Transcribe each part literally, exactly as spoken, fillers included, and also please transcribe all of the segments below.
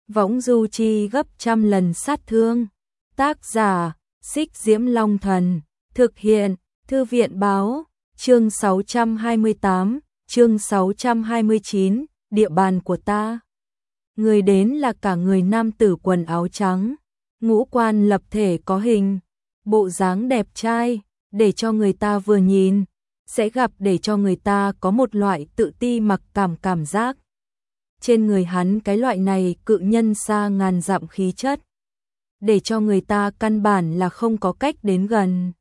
võng du chi gấp trăm lần sát thương. Tác giả, Xích Diễm Long Thần, thực hiện, Thư viện báo, chương sáu trăm hai mươi tám, chương sáu trăm hai mươi chín, địa bàn của ta. Người đến là cả người nam tử quần áo trắng, ngũ quan lập thể có hình, bộ dáng đẹp trai, để cho người ta vừa nhìn, sẽ gặp để cho người ta có một loại tự ti mặc cảm cảm giác. Trên người hắn cái loại này cự nhân xa ngàn dặm khí chất, để cho người ta căn bản là không có cách đến gần.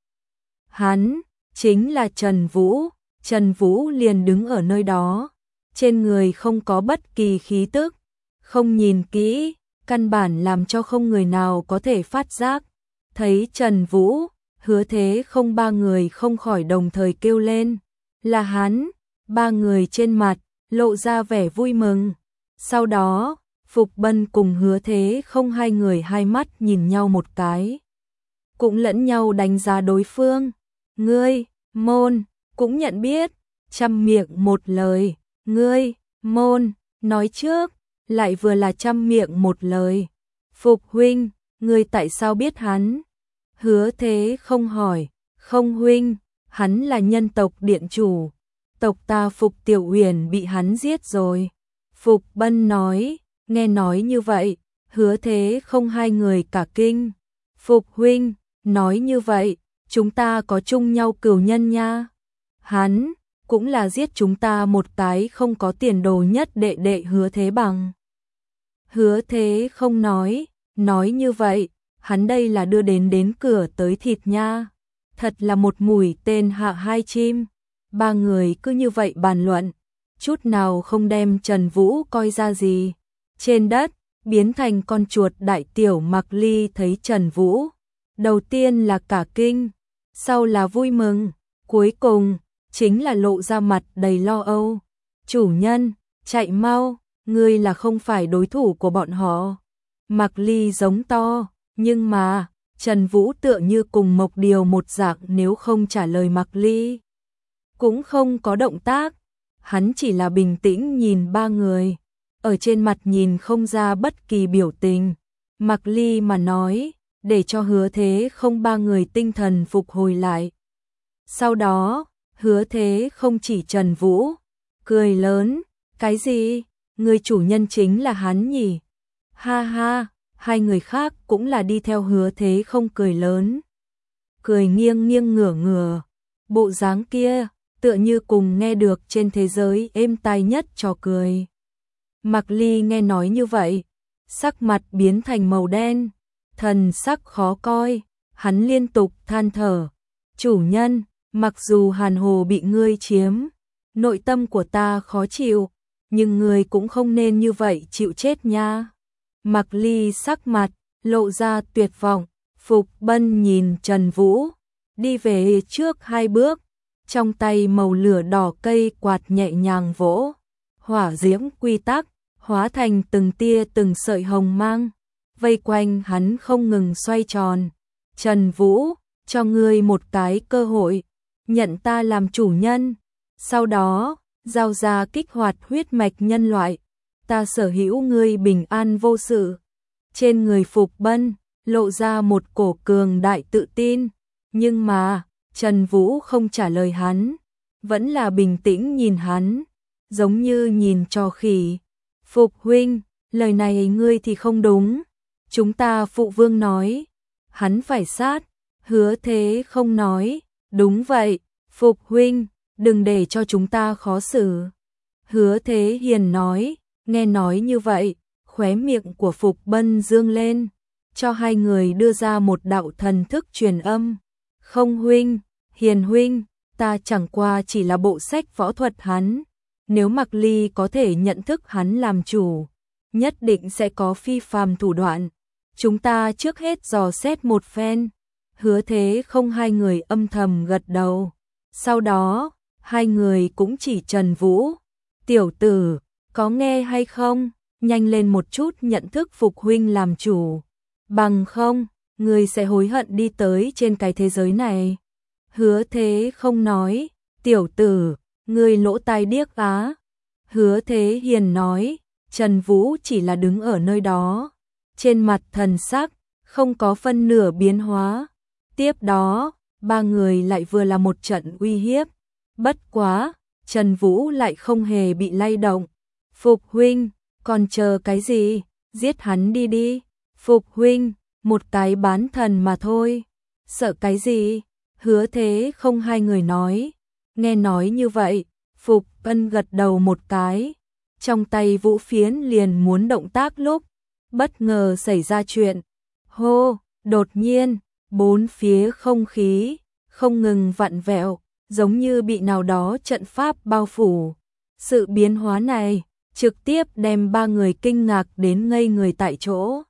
Hắn chính là Trần Vũ, Trần Vũ liền đứng ở nơi đó, trên người không có bất kỳ khí tức, không nhìn kỹ, căn bản làm cho không người nào có thể phát giác. Thấy Trần Vũ, Hứa Thế không ba người không khỏi đồng thời kêu lên, là hắn, ba người trên mặt lộ ra vẻ vui mừng. Sau đó, Phục Bân cùng Hứa Thế không hai người hai mắt nhìn nhau một cái, cũng lẫn nhau đánh giá đối phương. Ngươi, Môn, cũng nhận biết, trăm miệng một lời, ngươi, Môn, nói trước, lại vừa là trăm miệng một lời. Phục huynh, ngươi tại sao biết hắn? Hứa Thế không hỏi, không huynh, hắn là nhân tộc điện chủ, tộc ta Phục Tiểu Uyển bị hắn giết rồi. Phục Bân nói, nghe nói như vậy, Hứa Thế không hai người cả kinh. Phục huynh, nói như vậy, chúng ta có chung nhau cửu nhân nha. Hắn cũng là giết chúng ta một cái không có tiền đồ nhất đệ đệ Hứa Thế Bằng. Hứa Thế không nói, nói như vậy, hắn đây là đưa đến đến cửa tới thịt nha. Thật là một mũi tên hạ hai chim. Ba người cứ như vậy bàn luận, chút nào không đem Trần Vũ coi ra gì. Trên đất, biến thành con chuột đại tiểu Mặc Ly thấy Trần Vũ, đầu tiên là cả kinh, sau là vui mừng, cuối cùng chính là lộ ra mặt đầy lo âu. Chủ nhân, chạy mau, ngươi là không phải đối thủ của bọn họ. Mặc Ly giống to, nhưng mà Trần Vũ tựa như cùng Mộc Điều một dạng, nếu không trả lời Mặc Ly, cũng không có động tác. Hắn chỉ là bình tĩnh nhìn ba người, ở trên mặt nhìn không ra bất kỳ biểu tình. Mặc Ly mà nói, để cho Hứa Thế không ba người tinh thần phục hồi lại. Sau đó, Hứa Thế không chỉ Trần Vũ, cười lớn, cái gì? Người chủ nhân chính là hắn nhỉ? Ha ha, hai người khác cũng là đi theo Hứa Thế không cười lớn. Cười nghiêng nghiêng ngửa ngửa, bộ dáng kia tựa như cùng nghe được trên thế giới êm tai nhất trò cười. Mặc Ly nghe nói như vậy, sắc mặt biến thành màu đen, thần sắc khó coi, hắn liên tục than thở, chủ nhân, mặc dù Hàn Hồ bị ngươi chiếm, nội tâm của ta khó chịu, nhưng ngươi cũng không nên như vậy chịu chết nha. Mặc Ly sắc mặt lộ ra tuyệt vọng. Phục Bân nhìn Trần Vũ đi về trước hai bước, trong tay màu lửa đỏ cây quạt nhẹ nhàng vỗ, hỏa diễm quy tắc hóa thành từng tia từng sợi hồng mang, vây quanh hắn không ngừng xoay tròn. Trần Vũ, cho ngươi một cái cơ hội, nhận ta làm chủ nhân, sau đó giao ra kích hoạt huyết mạch nhân loại, ta sở hữu ngươi bình an vô sự. Trên người Phục Bân lộ ra một cổ cường đại tự tin, nhưng mà Trần Vũ không trả lời hắn, vẫn là bình tĩnh nhìn hắn, giống như nhìn trò khỉ. Phục huynh, lời này ngươi thì không đúng, chúng ta phụ vương nói, hắn phải sát. Hứa Thế không nói, đúng vậy, Phục huynh, đừng để cho chúng ta khó xử. Hứa Thế hiền nói, nghe nói như vậy, khóe miệng của Phục Bân dương lên, cho hai người đưa ra một đạo thần thức truyền âm. Không huynh, hiền huynh, ta chẳng qua chỉ là bộ sách võ thuật hắn, nếu Mặc Ly có thể nhận thức hắn làm chủ, nhất định sẽ có phi phàm thủ đoạn. Chúng ta trước hết dò xét một phen. Hứa Thế không hai người âm thầm gật đầu. Sau đó, hai người cũng chỉ Trần Vũ. Tiểu tử, có nghe hay không? Nhanh lên một chút nhận thức Phục huynh làm chủ. Bằng không, ngươi sẽ hối hận đi tới trên cái thế giới này. Hứa Thế không nói, tiểu tử, ngươi lỗ tai điếc á. Hứa Thế hiền nói, Trần Vũ chỉ là đứng ở nơi đó, trên mặt thần sắc không có phân nửa biến hóa. Tiếp đó, ba người lại vừa là một trận uy hiếp. Bất quá, Trần Vũ lại không hề bị lay động. Phục huynh, còn chờ cái gì? Giết hắn đi đi. Phục huynh, một cái bán thần mà thôi. Sợ cái gì? Hứa Thế không hai người nói. Nghe nói như vậy, Phục Ân gật đầu một cái. Trong tay vũ phiến liền muốn động tác lúc, bất ngờ xảy ra chuyện. Hô, đột nhiên, bốn phía không khí, không ngừng vặn vẹo, giống như bị nào đó trận pháp bao phủ. Sự biến hóa này, trực tiếp đem ba người kinh ngạc đến ngây người tại chỗ.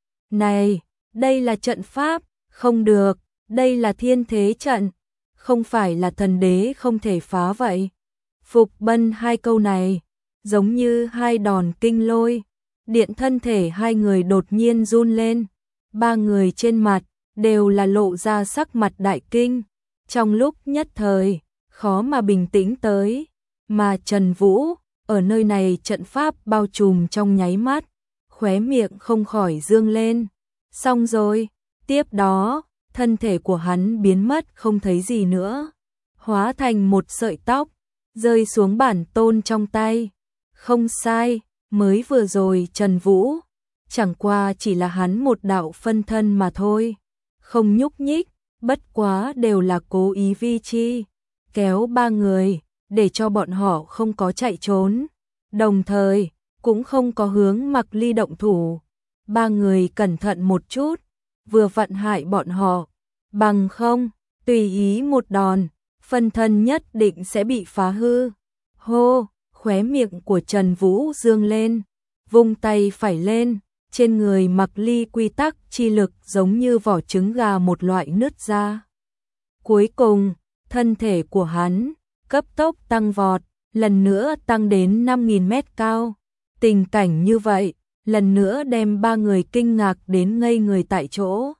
Này, đây là trận pháp, không được, đây là thiên thế trận, không phải là thần đế không thể phá vậy. Phục Bân hai câu này, giống như hai đòn kinh lôi, điện thân thể hai người đột nhiên run lên. Ba người trên mặt, đều là lộ ra sắc mặt đại kinh, trong lúc nhất thời, khó mà bình tĩnh tới, mà Trần Vũ, ở nơi này trận pháp bao trùm trong nháy mắt, khóe miệng không khỏi dương lên. Xong rồi, tiếp đó, thân thể của hắn biến mất không thấy gì nữa, hóa thành một sợi tóc, rơi xuống bản tôn trong tay. Không sai, mới vừa rồi Trần Vũ, chẳng qua chỉ là hắn một đạo phân thân mà thôi, không nhúc nhích, bất quá đều là cố ý vi chi, kéo ba người, để cho bọn họ không có chạy trốn, đồng thời, cũng không có hướng Mặc Ly động thủ. Ba người cẩn thận một chút, vừa vặn hại bọn họ, bằng không, tùy ý một đòn, phân thân nhất định sẽ bị phá hư. Hô, khóe miệng của Trần Vũ dương lên, vung tay phải lên, trên người Mặc Ly quy tắc chi lực giống như vỏ trứng gà một loại nứt ra. Cuối cùng, thân thể của hắn cấp tốc tăng vọt, lần nữa tăng đến năm nghìn mét cao. Tình cảnh như vậy, lần nữa đem ba người kinh ngạc đến ngây người tại chỗ.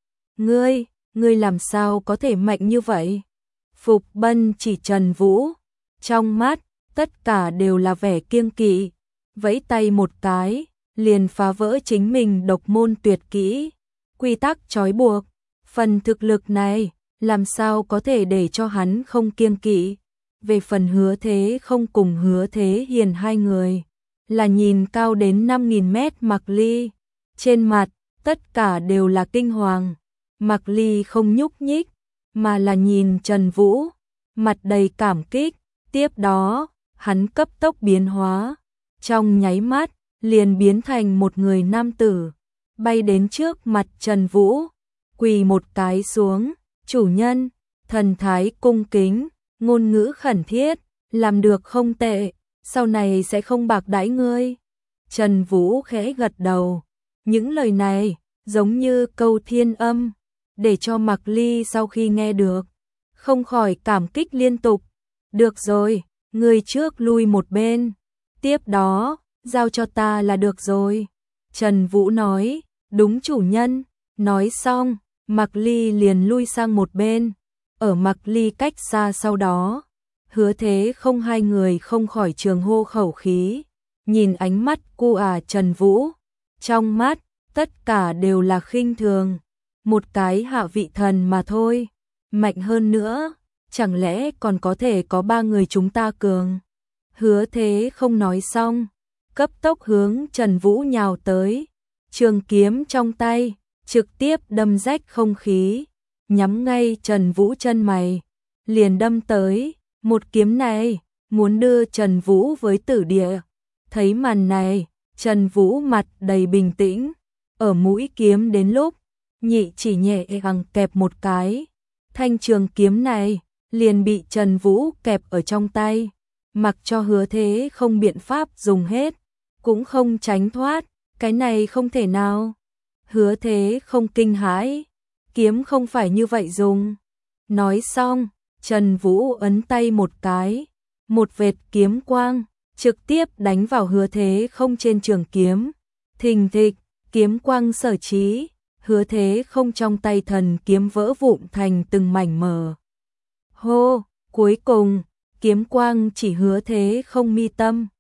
Ngươi, ngươi làm sao có thể mạnh như vậy? Phục Bân chỉ Trần Vũ, trong mắt, tất cả đều là vẻ kiêng kỵ, vẫy tay một cái, liền phá vỡ chính mình độc môn tuyệt kỹ, quy tắc trói buộc. Phần thực lực này, làm sao có thể để cho hắn không kiêng kỵ? Về phần Hứa Thế không cùng Hứa Thế Hiền hai người, là nhìn cao đến năm nghìn mét Mặc Ly, trên mặt, tất cả đều là kinh hoàng. Mặc Ly không nhúc nhích, mà là nhìn Trần Vũ, mặt đầy cảm kích. Tiếp đó, hắn cấp tốc biến hóa, trong nháy mắt, liền biến thành một người nam tử, bay đến trước mặt Trần Vũ, quỳ một cái xuống. Chủ nhân, thần thái cung kính, ngôn ngữ khẩn thiết, làm được không tệ, sau này sẽ không bạc đãi ngươi. Trần Vũ khẽ gật đầu, những lời này giống như câu thiên âm, để cho Mặc Ly sau khi nghe được, không khỏi cảm kích liên tục. Được rồi, ngươi trước lui một bên, tiếp đó, giao cho ta là được rồi. Trần Vũ nói, đúng chủ nhân. Nói xong, Mặc Ly liền lui sang một bên, ở Mặc Ly cách xa sau đó, Hứa Thế không hai người không khỏi trường hô khẩu khí, nhìn ánh mắt cu à Trần Vũ, trong mắt, tất cả đều là khinh thường, một cái hạ vị thần mà thôi, mạnh hơn nữa, chẳng lẽ còn có thể có ba người chúng ta cường. Hứa Thế không nói xong, cấp tốc hướng Trần Vũ nhào tới, trường kiếm trong tay, trực tiếp đâm rách không khí, nhắm ngay Trần Vũ chân mày, liền đâm tới. Một kiếm này, muốn đưa Trần Vũ với tử địa. Thấy màn này, Trần Vũ mặt đầy bình tĩnh, ở mũi kiếm đến lúc, nhị chỉ nhẹ gằng kẹp một cái, thanh trường kiếm này, liền bị Trần Vũ kẹp ở trong tay, mặc cho Hứa Thế không biện pháp dùng hết, cũng không tránh thoát, cái này không thể nào. Hứa Thế không kinh hãi, kiếm không phải như vậy dùng. Nói xong, Trần Vũ ấn tay một cái, một vệt kiếm quang, trực tiếp đánh vào Hứa Thế không trên trường kiếm. Thình thịch, kiếm quang sở trí, Hứa Thế không trong tay thần kiếm vỡ vụn thành từng mảnh mờ. Hô, cuối cùng, kiếm quang chỉ Hứa Thế không mi tâm,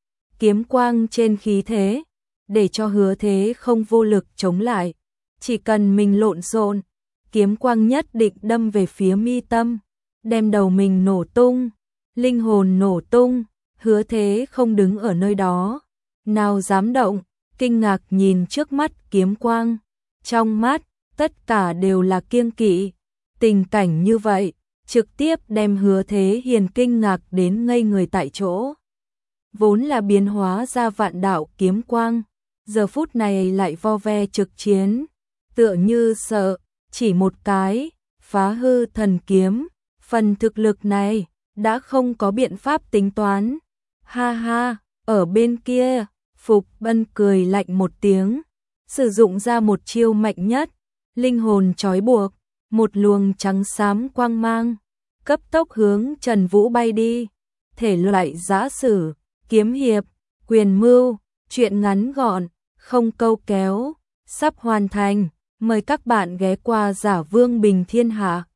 kiếm quang trên khí thế, để cho Hứa Thế không vô lực chống lại. Chỉ cần mình lộn xộn, kiếm quang nhất định đâm về phía mi tâm, đem đầu mình nổ tung, linh hồn nổ tung. Hứa Thế không đứng ở nơi đó, nào dám động, kinh ngạc nhìn trước mắt kiếm quang, trong mắt tất cả đều là kiêng kỵ. Tình cảnh như vậy, trực tiếp đem Hứa Thế Hiền kinh ngạc đến ngây người tại chỗ. Vốn là biến hóa ra vạn đạo kiếm quang, giờ phút này lại vo ve trực chiến, tựa như sợ, chỉ một cái, phá hư thần kiếm, phần thực lực này, đã không có biện pháp tính toán. Ha ha, ở bên kia, Phục Bân cười lạnh một tiếng, sử dụng ra một chiêu mạnh nhất, linh hồn trói buộc, một luồng trắng xám quang mang, cấp tốc hướng Trần Vũ bay đi. Thể loại giã sử, kiếm hiệp, quyền mưu, truyện ngắn gọn, không câu kéo, sắp hoàn thành. Mời các bạn ghé qua Giả Vương Bình Thiên Hạ.